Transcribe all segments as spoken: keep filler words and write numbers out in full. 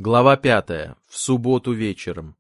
Глава пятая. В субботу вечером.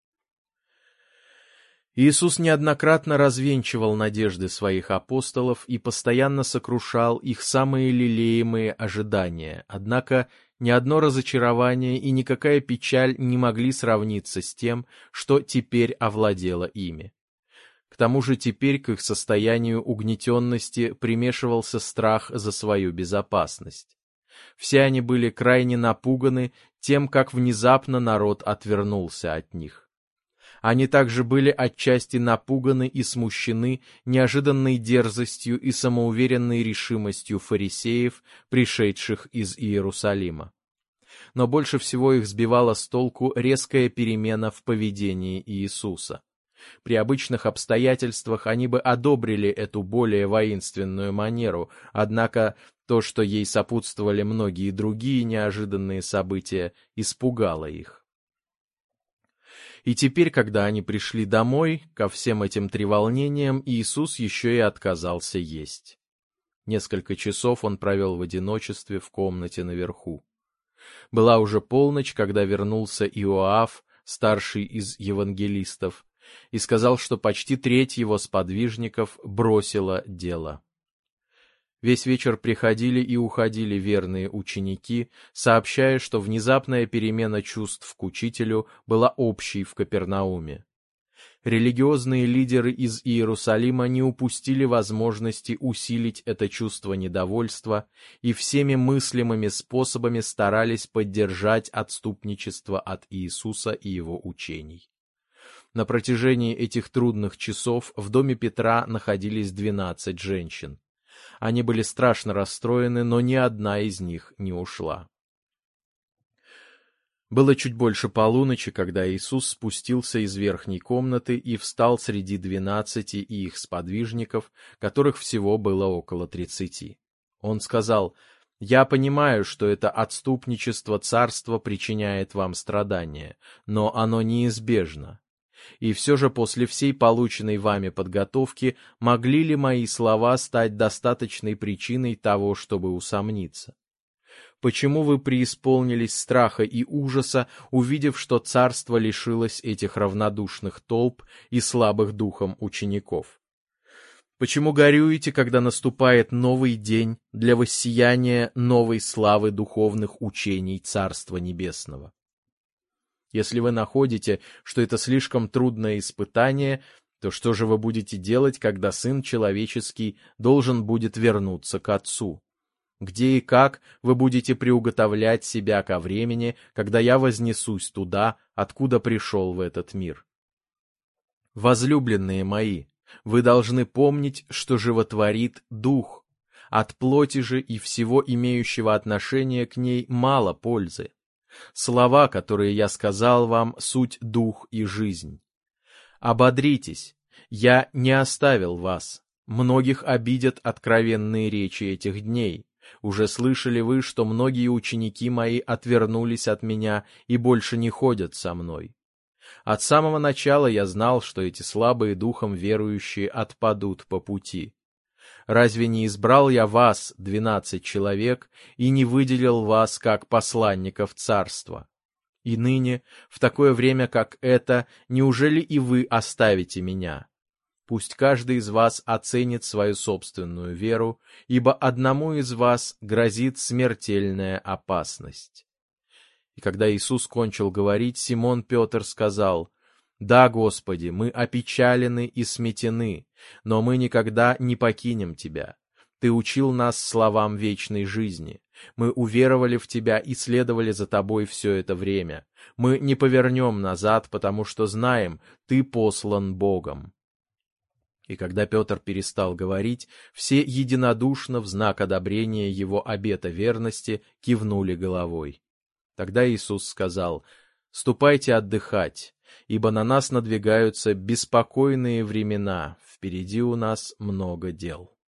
Иисус неоднократно развенчивал надежды своих апостолов и постоянно сокрушал их самые лелеемые ожидания, однако ни одно разочарование и никакая печаль не могли сравниться с тем, что теперь овладело ими. К тому же теперь к их состоянию угнетенности примешивался страх за свою безопасность. Все они были крайне напуганы тем, как внезапно народ отвернулся от них. Они также были отчасти напуганы и смущены неожиданной дерзостью и самоуверенной решимостью фарисеев, пришедших из Иерусалима. Но больше всего их сбивала с толку резкая перемена в поведении Иисуса. При обычных обстоятельствах они бы одобрили эту более воинственную манеру, однако то, что ей сопутствовали многие другие неожиданные события, испугало их. И теперь, когда они пришли домой, ко всем этим треволнениям Иисус еще и отказался есть. Несколько часов он провел в одиночестве в комнате наверху. Была уже полночь, когда вернулся Иоав, старший из евангелистов, и сказал, что почти треть его сподвижников бросила дело. Весь вечер приходили и уходили верные ученики, сообщая, что внезапная перемена чувств к учителю была общей в Капернауме. Религиозные лидеры из Иерусалима не упустили возможности усилить это чувство недовольства и всеми мыслимыми способами старались поддержать отступничество от Иисуса и его учений. На протяжении этих трудных часов в доме Петра находились двенадцать женщин. Они были страшно расстроены, но ни одна из них не ушла. Было чуть больше полуночи, когда Иисус спустился из верхней комнаты и встал среди двенадцати и их сподвижников, которых всего было около тридцати. Он сказал: «Я понимаю, что это отступничество царства причиняет вам страдания, но оно неизбежно. И все же после всей полученной вами подготовки могли ли мои слова стать достаточной причиной того, чтобы усомниться? Почему вы преисполнились страха и ужаса, увидев, что царство лишилось этих равнодушных толп и слабых духом учеников? Почему горюете, когда наступает новый день для воссияния новой славы духовных учений Царства Небесного? Если вы находите, что это слишком трудное испытание, то что же вы будете делать, когда Сын Человеческий должен будет вернуться к Отцу? Где и как вы будете приуготовлять себя ко времени, когда я вознесусь туда, откуда пришел в этот мир? Возлюбленные мои, вы должны помнить, что животворит Дух. От плоти же и всего имеющего отношения к ней мало пользы. Слова, которые я сказал вам, суть дух и жизнь. Ободритесь, я не оставил вас. Многих обидят откровенные речи этих дней. Уже слышали вы, что многие ученики мои отвернулись от меня и больше не ходят со мной. От самого начала я знал, что эти слабые духом верующие отпадут по пути. Разве не избрал я вас, двенадцать человек, и не выделил вас как посланников царства? И ныне, в такое время, как это, неужели и вы оставите меня? Пусть каждый из вас оценит свою собственную веру, ибо одному из вас грозит смертельная опасность». И когда Иисус кончил говорить, Симон Петр сказал: «Да, Господи, мы опечалены и сметены, но мы никогда не покинем Тебя. Ты учил нас словам вечной жизни. Мы уверовали в Тебя и следовали за Тобой все это время. Мы не повернем назад, потому что знаем, Ты послан Богом». И когда Петр перестал говорить, все единодушно в знак одобрения его обета верности кивнули головой. Тогда Иисус сказал: «Ступайте отдыхать, ибо на нас надвигаются беспокойные времена, впереди у нас много дел».